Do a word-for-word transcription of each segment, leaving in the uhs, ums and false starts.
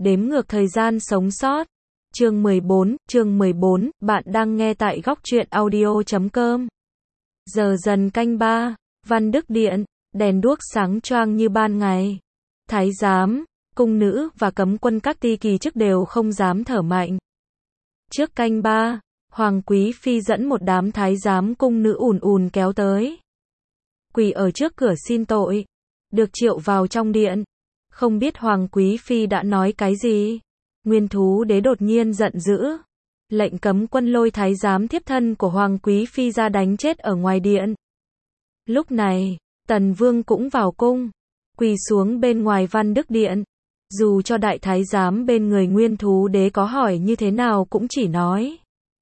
Đếm ngược thời gian sống sót. Chương mười bốn, chương mười bốn, bạn đang nghe tại góc truyện audio chấm com. Giờ dần canh ba, Văn Đức Điện, đèn đuốc sáng choang như ban ngày. Thái giám, cung nữ và cấm quân các ti kỳ chức đều không dám thở mạnh. Trước canh ba, Hoàng Quý Phi dẫn một đám thái giám cung nữ ùn ùn kéo tới. Quỳ ở trước cửa xin tội. Được triệu vào trong điện. Không biết Hoàng Quý Phi đã nói cái gì. Nguyên Thú Đế đột nhiên giận dữ. Lệnh cấm quân lôi thái giám thiếp thân của Hoàng Quý Phi ra đánh chết ở ngoài điện. Lúc này, Tần Vương cũng vào cung. Quỳ xuống bên ngoài Văn Đức Điện. Dù cho đại thái giám bên người Nguyên Thú Đế có hỏi như thế nào cũng chỉ nói.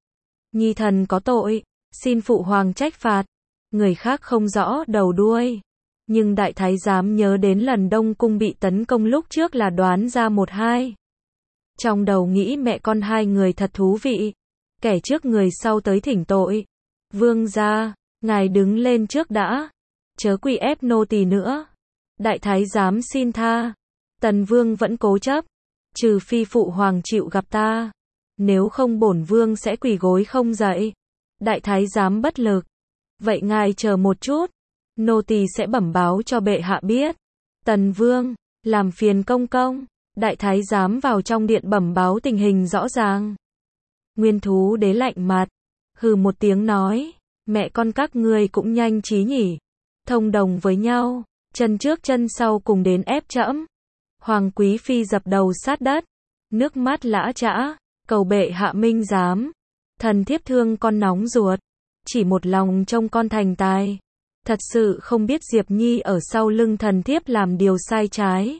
Nhi thần có tội, xin phụ hoàng trách phạt. Người khác không rõ đầu đuôi. Nhưng đại thái giám nhớ đến lần Đông Cung bị tấn công lúc trước là đoán ra một hai. Trong đầu nghĩ mẹ con hai người thật thú vị. Kẻ trước người sau tới thỉnh tội. Vương gia, ngài đứng lên trước đã. Chớ quỳ ép nô tỳ nữa. Đại thái giám xin tha. Tần Vương vẫn cố chấp. Trừ phi phụ hoàng chịu gặp ta. Nếu không bổn vương sẽ quỳ gối không dậy. Đại thái giám bất lực. Vậy ngài chờ một chút. Nô tỳ sẽ bẩm báo cho bệ hạ biết. Tần Vương, làm phiền công công. Đại thái giám vào trong điện bẩm báo tình hình rõ ràng. Nguyên Thú Đế lạnh mặt. Hừ một tiếng nói. Mẹ con các ngươi cũng nhanh trí nhỉ. Thông đồng với nhau. Chân trước chân sau cùng đến ép trẫm. Hoàng Quý Phi dập đầu sát đất. Nước mắt lã chã. Cầu bệ hạ minh giám. Thần thiếp thương con nóng ruột. Chỉ một lòng trông con thành tài. Thật sự không biết Diệp Nhi ở sau lưng thần thiếp làm điều sai trái.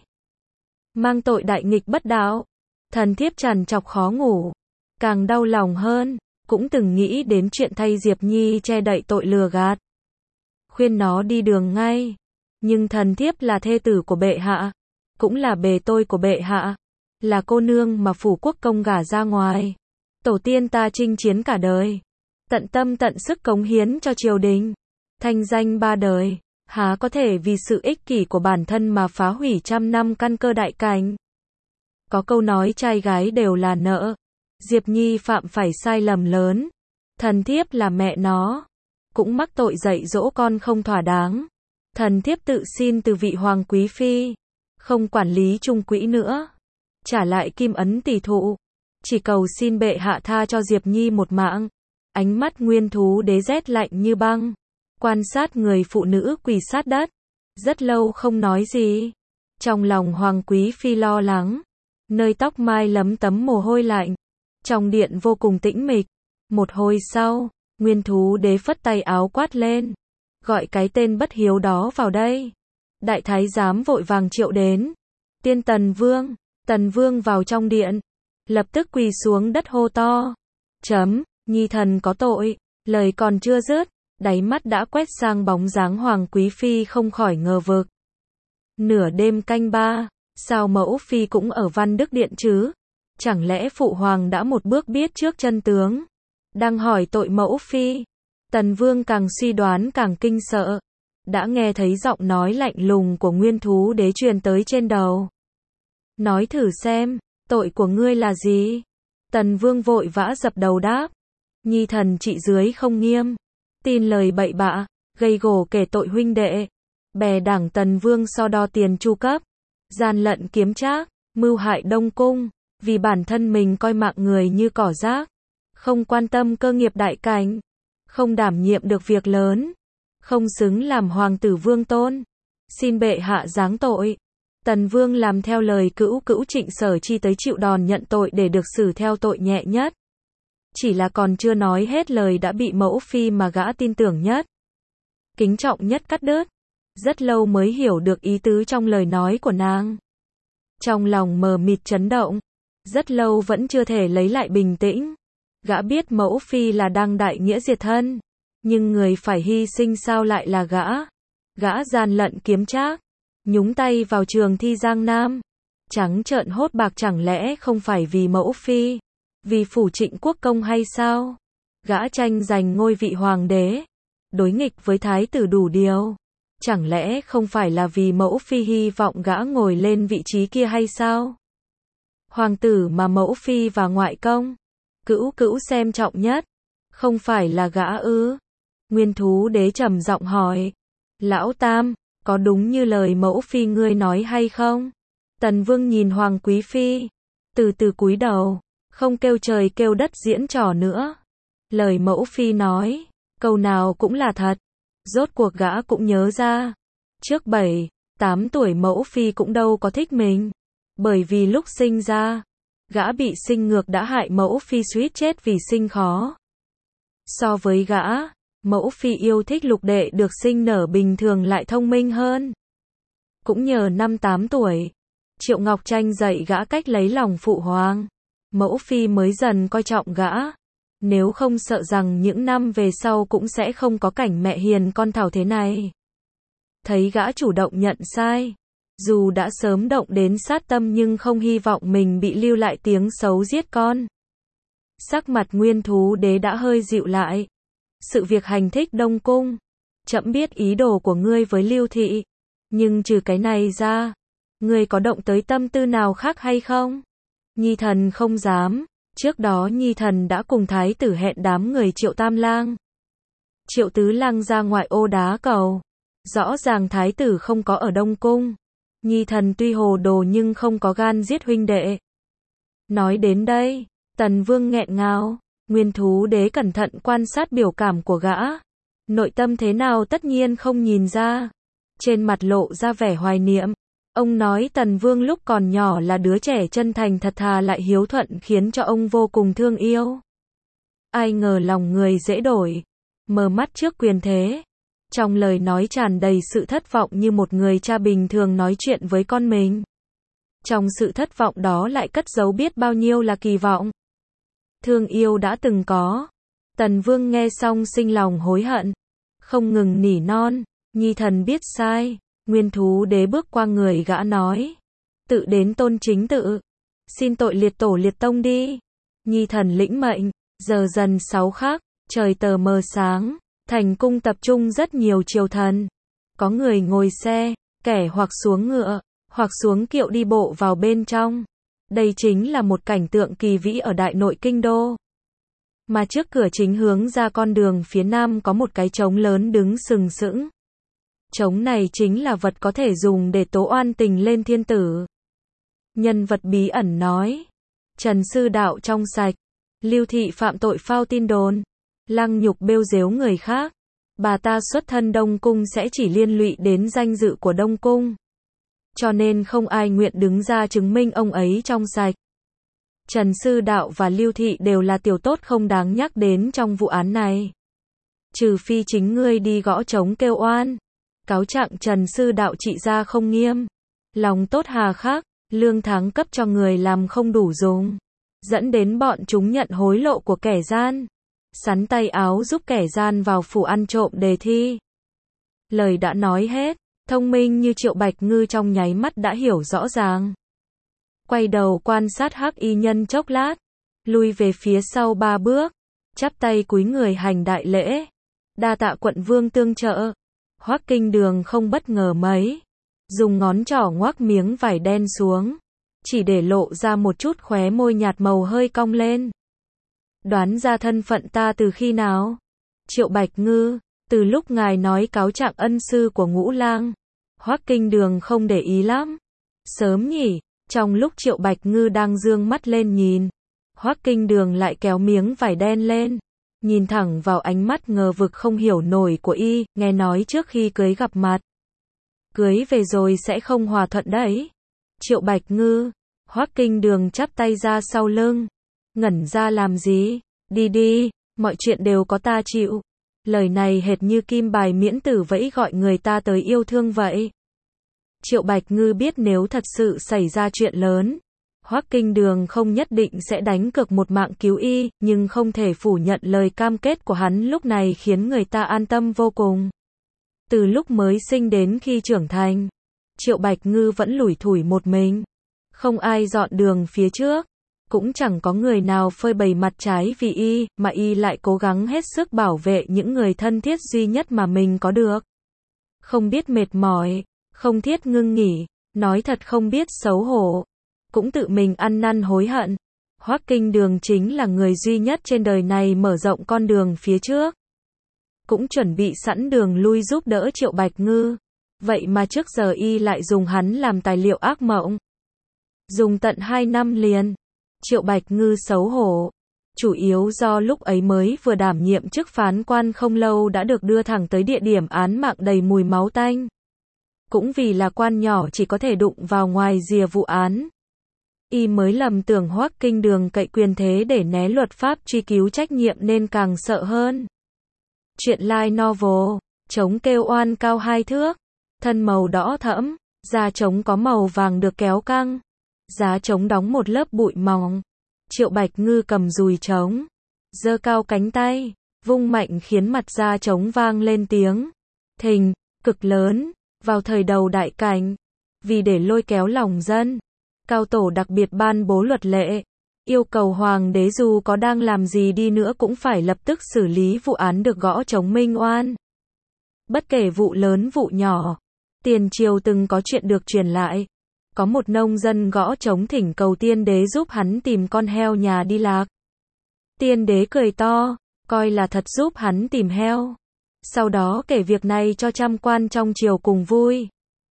Mang tội đại nghịch bất đạo. Thần thiếp trằn trọc khó ngủ. Càng đau lòng hơn. Cũng từng nghĩ đến chuyện thay Diệp Nhi che đậy tội lừa gạt. Khuyên nó đi đường ngay. Nhưng thần thiếp là thê tử của bệ hạ. Cũng là bề tôi của bệ hạ. Là cô nương mà phủ quốc công gả ra ngoài. Tổ tiên ta chinh chiến cả đời. Tận tâm tận sức cống hiến cho triều đình. Thanh danh ba đời. Há có thể vì sự ích kỷ của bản thân mà phá hủy trăm năm căn cơ đại cảnh. Có câu nói trai gái đều là nợ. Diệp Nhi phạm phải sai lầm lớn. Thần thiếp là mẹ nó. Cũng mắc tội dạy dỗ con không thỏa đáng. Thần thiếp tự xin từ vị Hoàng Quý Phi. Không quản lý trung quỹ nữa. Trả lại kim ấn tỷ thụ. Chỉ cầu xin bệ hạ tha cho Diệp Nhi một mạng. Ánh mắt Nguyên Thú Đế rét lạnh như băng. Quan sát người phụ nữ quỳ sát đất. Rất lâu không nói gì. Trong lòng Hoàng Quý Phi lo lắng. Nơi tóc mai lấm tấm mồ hôi lạnh. Trong điện vô cùng tĩnh mịch. Một hồi sau, Nguyên Thú Đế phất tay áo quát lên. Gọi cái tên bất hiếu đó vào đây. Đại thái giám vội vàng triệu đến. Tiên Tần Vương. Tần Vương vào trong điện. Lập tức quỳ xuống đất hô to. Chấm, Nhi thần có tội. Lời còn chưa dứt. Đáy mắt đã quét sang bóng dáng Hoàng Quý Phi không khỏi ngờ vực. Nửa đêm canh ba. Sao mẫu Phi cũng ở Văn Đức Điện chứ? Chẳng lẽ phụ hoàng đã một bước biết trước chân tướng? Đang hỏi tội mẫu Phi. Tần Vương càng suy đoán càng kinh sợ. Đã nghe thấy giọng nói lạnh lùng của Nguyên Thú Đế truyền tới trên đầu. Nói thử xem, tội của ngươi là gì? Tần Vương vội vã dập đầu đáp. Nhi thần trị dưới không nghiêm. Tin lời bậy bạ, gây gổ kể tội huynh đệ. Bè đảng Tần Vương so đo tiền chu cấp. Gian lận kiếm trác, mưu hại Đông Cung. Vì bản thân mình coi mạng người như cỏ rác. Không quan tâm cơ nghiệp đại cảnh. Không đảm nhiệm được việc lớn. Không xứng làm hoàng tử vương tôn. Xin bệ hạ giáng tội. Tần Vương làm theo lời cữu cữu Trịnh Sở Chi tới chịu đòn nhận tội để được xử theo tội nhẹ nhất. Chỉ là còn chưa nói hết lời đã bị mẫu Phi mà gã tin tưởng nhất. Kính trọng nhất cắt đứt. Rất lâu mới hiểu được ý tứ trong lời nói của nàng. Trong lòng mờ mịt chấn động. Rất lâu vẫn chưa thể lấy lại bình tĩnh. Gã biết mẫu Phi là đang đại nghĩa diệt thân. Nhưng người phải hy sinh sao lại là gã. Gã gian lận kiếm trác. Nhúng tay vào trường thi Giang Nam. Trắng trợn hốt bạc chẳng lẽ không phải vì mẫu Phi. Vì phủ Trịnh quốc công hay sao? Gã tranh giành ngôi vị hoàng đế. Đối nghịch với thái tử đủ điều. Chẳng lẽ không phải là vì mẫu Phi hy vọng gã ngồi lên vị trí kia hay sao? Hoàng tử mà mẫu phi và ngoại công, cữu cữu xem trọng nhất, không phải là gã ư? Nguyên Thú Đế trầm giọng hỏi. Lão Tam, có đúng như lời mẫu phi ngươi nói hay không? Tần Vương nhìn Hoàng Quý Phi, từ từ cúi đầu, không kêu trời kêu đất diễn trò nữa. Lời mẫu phi nói, câu nào cũng là thật. Rốt cuộc gã cũng nhớ ra, trước bảy, tám tuổi mẫu phi cũng đâu có thích mình. Bởi vì lúc sinh ra, gã bị sinh ngược đã hại mẫu phi suýt chết vì sinh khó. So với gã, mẫu phi yêu thích lục đệ được sinh nở bình thường lại thông minh hơn. Cũng nhờ năm tám tuổi, Triệu Ngọc Tranh dạy gã cách lấy lòng phụ hoàng, mẫu phi mới dần coi trọng gã. Nếu không sợ rằng những năm về sau cũng sẽ không có cảnh mẹ hiền con thảo thế này. Thấy gã chủ động nhận sai, dù đã sớm động đến sát tâm nhưng không hy vọng mình bị lưu lại tiếng xấu giết con. Sắc mặt Nguyên Thú Đế đã hơi dịu lại. Sự việc hành thích Đông Cung, trẫm biết ý đồ của ngươi với Lưu Thị, nhưng trừ cái này ra, ngươi có động tới tâm tư nào khác hay không? Nhi thần không dám. Trước đó Nhi thần đã cùng thái tử hẹn đám người Triệu Tam Lang, Triệu Tứ Lang ra ngoại ô đá cầu. Rõ ràng thái tử không có ở Đông Cung. Nhi thần tuy hồ đồ nhưng không có gan giết huynh đệ. Nói đến đây, Tần Vương nghẹn ngào. Nguyên Thú Đế cẩn thận quan sát biểu cảm của gã. Nội tâm thế nào tất nhiên không nhìn ra. Trên mặt lộ ra vẻ hoài niệm. Ông nói Tần Vương lúc còn nhỏ là đứa trẻ chân thành thật thà lại hiếu thuận khiến cho ông vô cùng thương yêu. Ai ngờ lòng người dễ đổi, mờ mắt trước quyền thế. Trong lời nói tràn đầy sự thất vọng như một người cha bình thường nói chuyện với con mình. Trong sự thất vọng đó lại cất giấu biết bao nhiêu là kỳ vọng. Thương yêu đã từng có. Tần Vương nghe xong sinh lòng hối hận, không ngừng nỉ non, Nhi thần biết sai. Nguyên Thú Đế bước qua người gã nói, tự đến tôn chính tự, xin tội liệt tổ liệt tông đi. Nhi thần lĩnh mệnh. Giờ dần sáu khắc, trời tờ mờ sáng, thành cung tập trung rất nhiều triều thần. Có người ngồi xe, kẻ hoặc xuống ngựa, hoặc xuống kiệu đi bộ vào bên trong. Đây chính là một cảnh tượng kỳ vĩ ở đại nội kinh đô. Mà trước cửa chính hướng ra con đường phía nam có một cái trống lớn đứng sừng sững. Trống này chính là vật có thể dùng để tố oan tình lên thiên tử. Nhân vật bí ẩn nói, Trần Sư Đạo trong sạch, Lưu Thị phạm tội phao tin đồn, lăng nhục bêu dếu người khác. Bà ta xuất thân Đông Cung sẽ chỉ liên lụy đến danh dự của Đông Cung. Cho nên không ai nguyện đứng ra chứng minh ông ấy trong sạch. Trần Sư Đạo và Lưu Thị đều là tiểu tốt không đáng nhắc đến trong vụ án này. Trừ phi chính ngươi đi gõ trống kêu oan, cáo trạng Trần Sư Đạo trị gia không nghiêm, lòng tốt hà khắc, lương tháng cấp cho người làm không đủ dùng, dẫn đến bọn chúng nhận hối lộ của kẻ gian, sắn tay áo giúp kẻ gian vào phủ ăn trộm đề thi. Lời đã nói hết, thông minh như Triệu Bạch Ngư trong nháy mắt đã hiểu rõ ràng. Quay đầu quan sát Hắc Y Nhân chốc lát, lui về phía sau ba bước, chắp tay cúi người hành đại lễ. Đa tạ quận vương tương trợ. Hoắc Kinh Đường không bất ngờ mấy, dùng ngón trỏ ngoác miếng vải đen xuống, chỉ để lộ ra một chút khóe môi nhạt màu hơi cong lên. Đoán ra thân phận ta từ khi nào? Triệu Bạch Ngư, từ lúc ngài nói cáo trạng ân sư của Ngũ Lang. Hoắc Kinh Đường không để ý lắm. Sớm nhỉ? Trong lúc Triệu Bạch Ngư đang dương mắt lên nhìn, Hoắc Kinh Đường lại kéo miếng vải đen lên, nhìn thẳng vào ánh mắt ngờ vực không hiểu nổi của y, nghe nói trước khi cưới gặp mặt. Cưới về rồi sẽ không hòa thuận đấy. Triệu Bạch Ngư, Hoắc Kinh Đường chắp tay ra sau lưng, ngẩn ra làm gì? Đi đi, mọi chuyện đều có ta chịu. Lời này hệt như kim bài miễn tử vẫy gọi người ta tới yêu thương vậy. Triệu Bạch Ngư biết nếu thật sự xảy ra chuyện lớn, Hoắc Kinh Đường không nhất định sẽ đánh cược một mạng cứu y, nhưng không thể phủ nhận lời cam kết của hắn lúc này khiến người ta an tâm vô cùng. Từ lúc mới sinh đến khi trưởng thành, Triệu Bạch Ngư vẫn lủi thủi một mình. Không ai dọn đường phía trước, cũng chẳng có người nào phơi bày mặt trái vì y, mà y lại cố gắng hết sức bảo vệ những người thân thiết duy nhất mà mình có được. Không biết mệt mỏi, không thiết ngưng nghỉ, nói thật không biết xấu hổ. cũng tự mình ăn năn hối hận. Hoắc Kinh Đường chính là người duy nhất trên đời này mở rộng con đường phía trước. Cũng chuẩn bị sẵn đường lui giúp đỡ Triệu Bạch Ngư. Vậy mà trước giờ y lại dùng hắn làm tài liệu ác mộng. Dùng tận hai năm liền. Triệu Bạch Ngư xấu hổ. Chủ yếu do lúc ấy mới vừa đảm nhiệm chức phán quan không lâu đã được đưa thẳng tới địa điểm án mạng đầy mùi máu tanh. Cũng vì là quan nhỏ chỉ có thể đụng vào ngoài rìa vụ án. Y mới lầm tưởng Hoắc Kinh Đường cậy quyền thế để né luật pháp truy cứu trách nhiệm nên càng sợ hơn. Truyện light novel, trống kêu oan cao hai thước, thân màu đỏ thẫm, da trống có màu vàng được kéo căng, giá trống đóng một lớp bụi mỏng. Triệu Bạch Ngư cầm dùi trống, giơ cao cánh tay, vung mạnh khiến mặt da trống vang lên tiếng thình, cực lớn, vào thời đầu đại cảnh. Vì để lôi kéo lòng dân, Cao Tổ đặc biệt ban bố luật lệ, yêu cầu hoàng đế dù có đang làm gì đi nữa cũng phải lập tức xử lý vụ án được gõ trống minh oan. Bất kể vụ lớn vụ nhỏ, tiền triều từng có chuyện được truyền lại. Có một nông dân gõ trống thỉnh cầu tiên đế giúp hắn tìm con heo nhà đi lạc. Tiên đế cười to, coi là thật giúp hắn tìm heo. Sau đó kể việc này cho trăm quan trong triều cùng vui.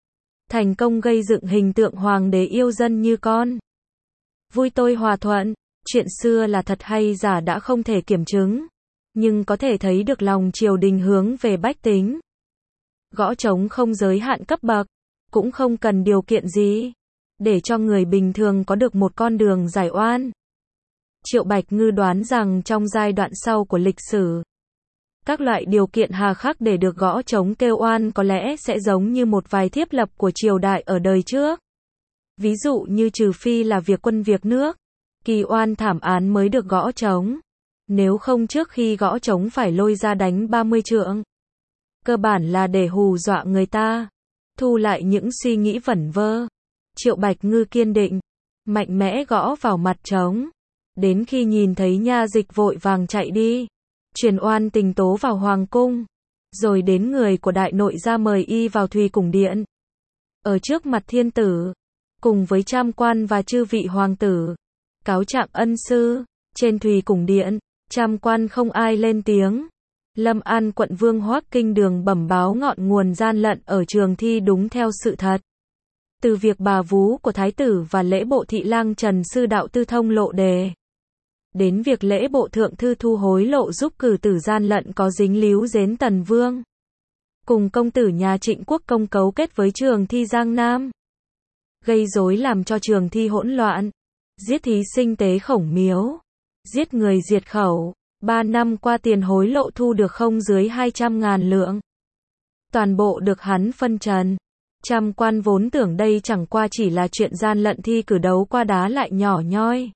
Thành công gây dựng hình tượng hoàng đế yêu dân như con. Vui tôi hòa thuận, chuyện xưa là thật hay giả đã không thể kiểm chứng. Nhưng có thể thấy được lòng triều đình hướng về bách tính. Gõ trống không giới hạn cấp bậc, cũng không cần điều kiện gì, để cho người bình thường có được một con đường giải oan. Triệu Bạch Ngư đoán rằng trong giai đoạn sau của lịch sử, các loại điều kiện hà khắc để được gõ trống kêu oan có lẽ sẽ giống như một vài thiếp lập của triều đại ở đời trước. Ví dụ như trừ phi là việc quân việc nước, kỳ oan thảm án mới được gõ trống. Nếu không trước khi gõ trống phải lôi ra đánh ba mươi trượng. Cơ bản là để hù dọa người ta, thu lại những suy nghĩ vẩn vơ. Triệu Bạch Ngư kiên định, mạnh mẽ gõ vào mặt trống. Đến khi nhìn thấy nha dịch vội vàng chạy đi, truyền oan tình tố vào hoàng cung. Rồi đến người của đại nội ra mời y vào Thùy Cùng Điện. Ở trước mặt thiên tử, cùng với trăm quan và chư vị hoàng tử, cáo trạng ân sư. Trên Thùy Cùng Điện, trăm quan không ai lên tiếng. Lâm An quận vương Hoắc Kinh Đường bẩm báo ngọn nguồn gian lận ở trường thi đúng theo sự thật. Từ việc bà vú của thái tử và lễ bộ thị lang Trần Sư Đạo Tư thông lộ đề, đến việc lễ bộ thượng thư thu hối lộ giúp cử tử gian lận có dính líu đến Tần Vương. Cùng công tử nhà Trịnh Quốc Công cấu kết với trường thi Giang Nam, gây rối làm cho trường thi hỗn loạn, giết thí sinh Tế Khổng Miếu, giết người diệt khẩu. Ba năm qua tiền hối lộ thu được không dưới hai trăm ngàn lượng. Toàn bộ được hắn phân trần. Trăm quan vốn tưởng đây chẳng qua chỉ là chuyện gian lận thi cử đấu qua đá lại nhỏ nhoi.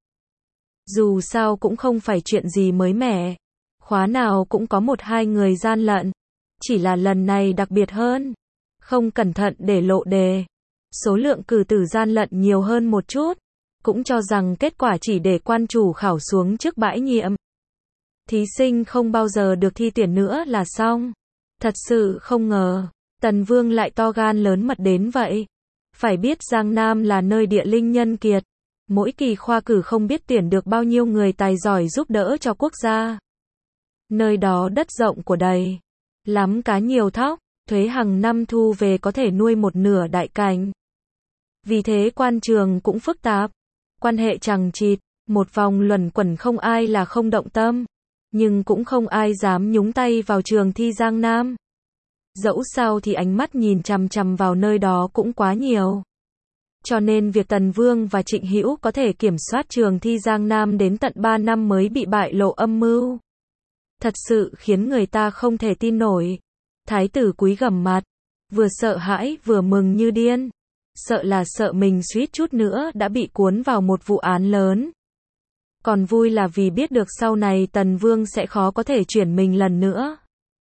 Dù sao cũng không phải chuyện gì mới mẻ. Khóa nào cũng có một hai người gian lận. Chỉ là lần này đặc biệt hơn. Không cẩn thận để lộ đề. Số lượng cử tử gian lận nhiều hơn một chút. Cũng cho rằng kết quả chỉ để quan chủ khảo xuống trước bãi nhiệm. Thí sinh không bao giờ được thi tuyển nữa là xong. Thật sự không ngờ, Tần Vương lại to gan lớn mật đến vậy. Phải biết Giang Nam là nơi địa linh nhân kiệt. Mỗi kỳ khoa cử không biết tuyển được bao nhiêu người tài giỏi giúp đỡ cho quốc gia. Nơi đó đất rộng của đầy. Lắm cá nhiều thóc, thuế hàng năm thu về có thể nuôi một nửa đại cảnh. Vì thế quan trường cũng phức tạp. Quan hệ chằng chịt, một vòng luẩn quẩn không ai là không động tâm. Nhưng cũng không ai dám nhúng tay vào trường thi Giang Nam. Dẫu sao thì ánh mắt nhìn chằm chằm vào nơi đó cũng quá nhiều. Cho nên việc Tần Vương và Trịnh Hữu có thể kiểm soát trường thi Giang Nam đến tận ba năm mới bị bại lộ âm mưu. Thật sự khiến người ta không thể tin nổi. Thái tử cúi gằm mặt, vừa sợ hãi vừa mừng như điên. Sợ là sợ mình suýt chút nữa đã bị cuốn vào một vụ án lớn. Còn vui là vì biết được sau này Tần Vương sẽ khó có thể chuyển mình lần nữa.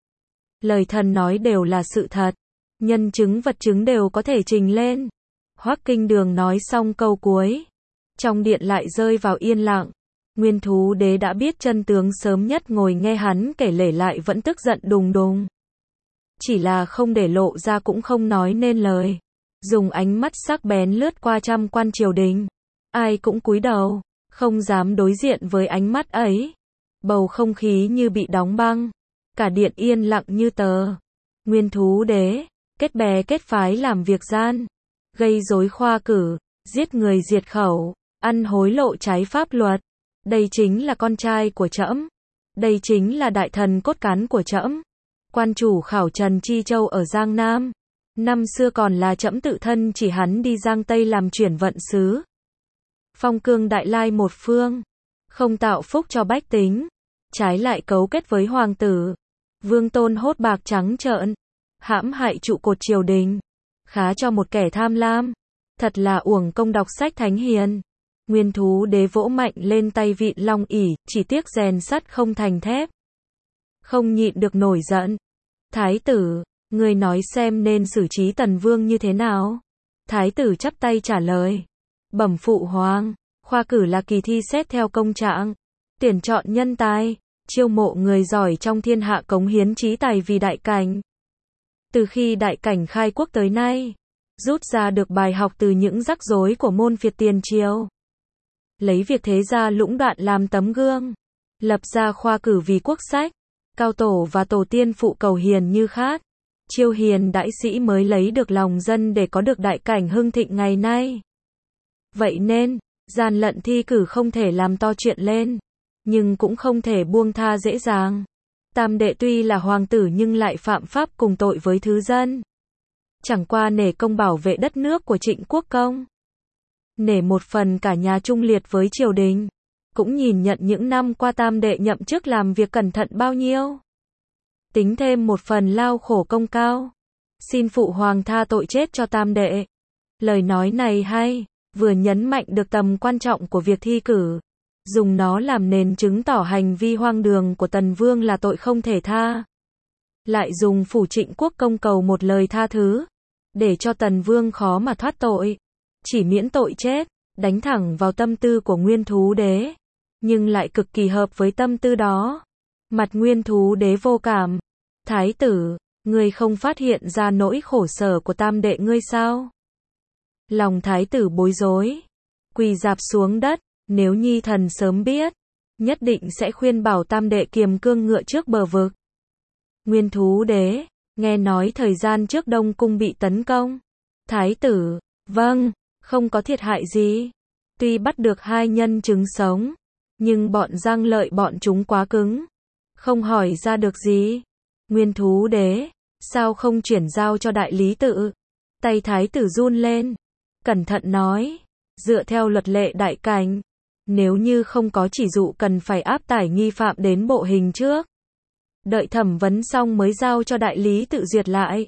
Lời thần nói đều là sự thật. Nhân chứng vật chứng đều có thể trình lên. Hoắc Kinh Đường nói xong câu cuối. Trong điện lại rơi vào yên lặng. Nguyên Thú Đế đã biết chân tướng sớm nhất ngồi nghe hắn kể lể lại vẫn tức giận đùng đùng. Chỉ là không để lộ ra cũng không nói nên lời. Dùng ánh mắt sắc bén lướt qua trăm quan triều đình. Ai cũng cúi đầu, không dám đối diện với ánh mắt ấy. Bầu không khí như bị đóng băng, cả điện yên lặng như tờ. Nguyên thú đế, kết bè kết phái làm việc gian, gây rối khoa cử, giết người diệt khẩu, ăn hối lộ trái pháp luật. Đây chính là con trai của trẫm. Đây chính là đại thần cốt cán của trẫm. Quan chủ khảo Trần Chi Châu ở Giang Nam. Năm xưa còn là trẫm tự thân chỉ hắn đi Giang Tây làm chuyển vận sứ. Phong cương đại lai một phương, không tạo phúc cho bách tính, trái lại cấu kết với hoàng tử, vương tôn hốt bạc trắng trợn, hãm hại trụ cột triều đình, khá cho một kẻ tham lam, thật là uổng công đọc sách thánh hiền. Nguyên thú đế vỗ mạnh lên tay vịn long ỷ, chỉ tiếc rèn sắt không thành thép. Không nhịn được nổi giận. Thái tử, ngươi nói xem nên xử trí Tần Vương như thế nào? Thái tử chắp tay trả lời. Bẩm phụ hoàng, khoa cử là kỳ thi xét theo công trạng, tuyển chọn nhân tài, chiêu mộ người giỏi trong thiên hạ cống hiến trí tài vì đại cảnh. Từ khi đại cảnh khai quốc tới nay, rút ra được bài học từ những rắc rối của môn phiệt tiền triều. Lấy việc thế gia lũng đoạn làm tấm gương, lập ra khoa cử vì quốc sách, cao tổ và tổ tiên phụ cầu hiền như khát, chiêu hiền đại sĩ mới lấy được lòng dân để có được đại cảnh hưng thịnh ngày nay. Vậy nên, gian lận thi cử không thể làm to chuyện lên, nhưng cũng không thể buông tha dễ dàng. Tam đệ tuy là hoàng tử nhưng lại phạm pháp cùng tội với thứ dân. Chẳng qua nể công bảo vệ đất nước của Trịnh Quốc Công, nể một phần cả nhà trung liệt với triều đình, cũng nhìn nhận những năm qua tam đệ nhậm chức làm việc cẩn thận bao nhiêu. Tính thêm một phần lao khổ công cao, xin phụ hoàng tha tội chết cho tam đệ. Lời nói này hay, vừa nhấn mạnh được tầm quan trọng của việc thi cử, dùng nó làm nền chứng tỏ hành vi hoang đường của Tần Vương là tội không thể tha. Lại dùng phủ Trịnh Quốc Công cầu một lời tha thứ, để cho Tần Vương khó mà thoát tội, chỉ miễn tội chết, đánh thẳng vào tâm tư của Nguyên thú đế, nhưng lại cực kỳ hợp với tâm tư đó. Mặt Nguyên thú đế vô cảm. Thái tử, ngươi không phát hiện ra nỗi khổ sở của tam đệ ngươi sao? Lòng thái tử bối rối, quỳ rạp xuống đất, nếu nhi thần sớm biết, nhất định sẽ khuyên bảo tam đệ kiềm cương ngựa trước bờ vực. Nguyên thú đế, nghe nói thời gian trước Đông Cung bị tấn công. Thái tử, vâng, không có thiệt hại gì. Tuy bắt được hai nhân chứng sống, nhưng bọn Giang Lợi bọn chúng quá cứng, không hỏi ra được gì. Nguyên thú đế, sao không chuyển giao cho đại lý tự? Tay thái tử run lên, cẩn thận nói, dựa theo luật lệ đại cảnh, nếu như không có chỉ dụ cần phải áp tải nghi phạm đến bộ hình trước, đợi thẩm vấn xong mới giao cho đại lý tự duyệt lại.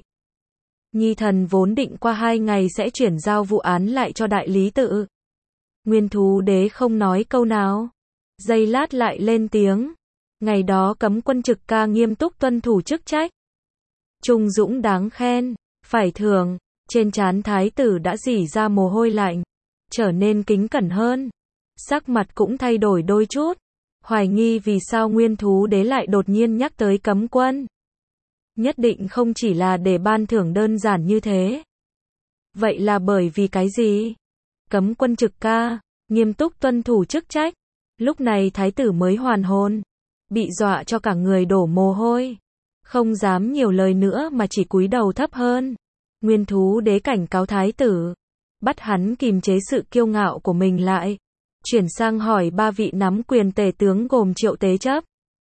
Nhi thần vốn định qua hai ngày sẽ chuyển giao vụ án lại cho đại lý tự. Nguyên thú đế không nói câu nào, giây lát lại lên tiếng. Ngày đó cấm quân trực ca nghiêm túc tuân thủ chức trách, trung dũng đáng khen, phải thưởng. Trên trán thái tử đã rỉ ra mồ hôi lạnh, trở nên kính cẩn hơn, sắc mặt cũng thay đổi đôi chút, hoài nghi vì sao Nguyên thú đế lại đột nhiên nhắc tới cấm quân. Nhất định không chỉ là để ban thưởng đơn giản như thế. Vậy là bởi vì cái gì? Cấm quân trực ca, nghiêm túc tuân thủ chức trách. Lúc này thái tử mới hoàn hồn, bị dọa cho cả người đổ mồ hôi, không dám nhiều lời nữa mà chỉ cúi đầu thấp hơn. Nguyên thú đế cảnh cáo thái tử, bắt hắn kìm chế sự kiêu ngạo của mình lại, chuyển sang hỏi ba vị nắm quyền tể tướng gồm Triệu Tế Chấp,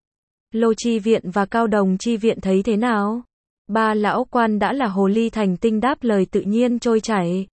Lô Chi Viện và Cao Đồng Chi Viện thấy thế nào? Ba lão quan đã là hồ ly thành tinh đáp lời tự nhiên trôi chảy.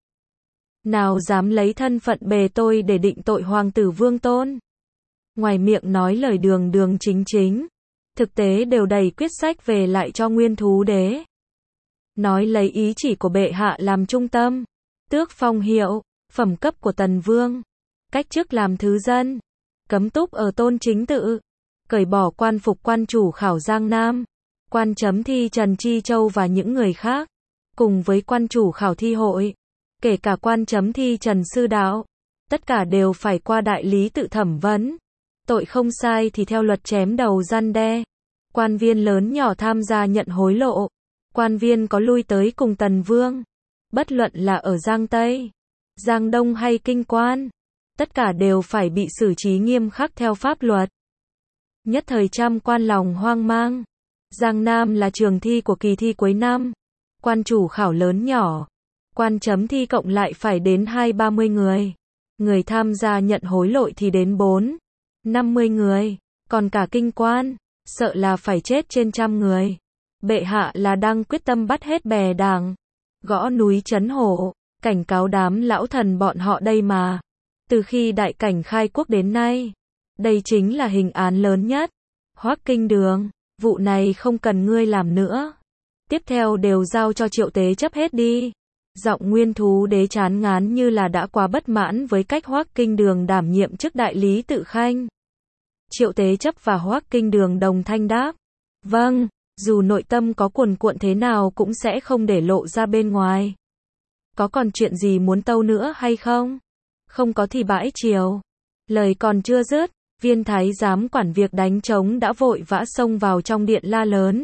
Nào dám lấy thân phận bề tôi để định tội hoàng tử Vương Tôn. Ngoài miệng nói lời đường đường chính chính, thực tế đều đầy quyết sách về lại cho Nguyên thú đế. Nói lấy ý chỉ của bệ hạ làm trung tâm, tước phong hiệu, phẩm cấp của Tần Vương, cách chức làm thứ dân, cấm túc ở Tôn Chính Tự, cởi bỏ quan phục quan chủ khảo Giang Nam, quan chấm thi Trần Chi Châu và những người khác, cùng với quan chủ khảo thi hội, kể cả quan chấm thi Trần Sư Đạo, tất cả đều phải qua đại lý tự thẩm vấn. Tội không sai thì theo luật chém đầu răn đe. Quan viên lớn nhỏ tham gia nhận hối lộ. Quan viên có lui tới cùng Tần Vương, bất luận là ở Giang Tây, Giang Đông hay Kinh Quan, tất cả đều phải bị xử trí nghiêm khắc theo pháp luật. Nhất thời trăm quan lòng hoang mang. Giang Nam là trường thi của kỳ thi cuối năm. Quan chủ khảo lớn nhỏ. Quan chấm thi cộng lại phải đến hai ba mươi người. Người tham gia nhận hối lộ thì đến bốn, năm mươi người. Còn cả kinh quan, sợ là phải chết trên trăm người. Bệ hạ là đang quyết tâm bắt hết bè đảng. Gõ núi trấn hổ, cảnh cáo đám lão thần bọn họ đây mà. Từ khi đại cảnh khai quốc đến nay, đây chính là hình án lớn nhất. Hoắc Kinh Đường, vụ này không cần ngươi làm nữa. Tiếp theo đều giao cho Triệu Tế chấp hết đi. Giọng Nguyên Thú Đế chán ngán như là đã quá bất mãn với cách Hoắc Kinh Đường đảm nhiệm chức đại lý tự khanh. Triệu Tế chấp và Hoắc Kinh Đường đồng thanh đáp. Vâng, dù nội tâm có cuồn cuộn thế nào cũng sẽ không để lộ ra bên ngoài. Có còn chuyện gì muốn tâu nữa hay không? Không có thì bãi triều. Lời còn chưa dứt, viên thái giám quản việc đánh trống đã vội vã xông vào trong điện la lớn.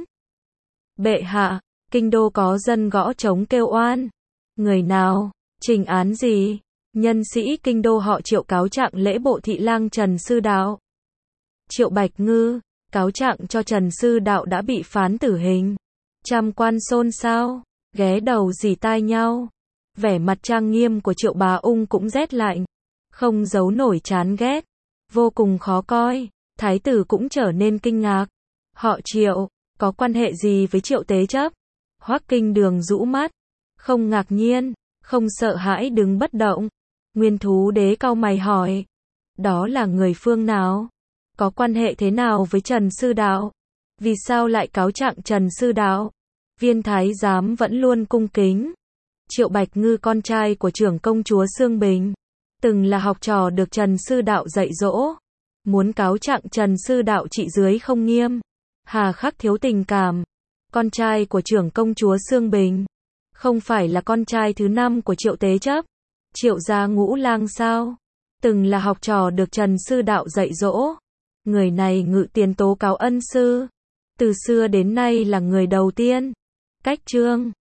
Bệ hạ, kinh đô có dân gõ trống kêu oan. Người nào? Trình án gì? Nhân sĩ kinh đô họ Triệu cáo trạng lễ bộ thị lang Trần Sư Đạo. Triệu Bạch Ngư, cáo trạng cho Trần Sư Đạo đã bị phán tử hình. Trăm quan xôn xao, ghé đầu rỉ tai nhau. Vẻ mặt trang nghiêm của Triệu Bá Ung cũng rét lạnh, không giấu nổi chán ghét, vô cùng khó coi. Thái tử cũng trở nên kinh ngạc. Họ Triệu, có quan hệ gì với Triệu Tế chấp? Hoắc Kinh Đường rũ mắt, không ngạc nhiên, không sợ hãi đứng bất động. Nguyên Thú Đế cau mày hỏi, đó là người phương nào? Có quan hệ thế nào với Trần Sư Đạo? Vì sao lại cáo trạng Trần Sư Đạo? Viên thái giám vẫn luôn cung kính. Triệu Bạch Ngư con trai của trưởng công chúa Sương Bình, từng là học trò được Trần Sư Đạo dạy dỗ. Muốn cáo trạng Trần Sư Đạo trị dưới không nghiêm, hà khắc thiếu tình cảm. Con trai của trưởng công chúa Sương Bình, không phải là con trai thứ năm của Triệu Tế chấp, Triệu gia ngũ lang sao? Từng là học trò được Trần Sư Đạo dạy dỗ. Người này ngự tiền tố cáo ân sư. Từ xưa đến nay là người đầu tiên. Cách chương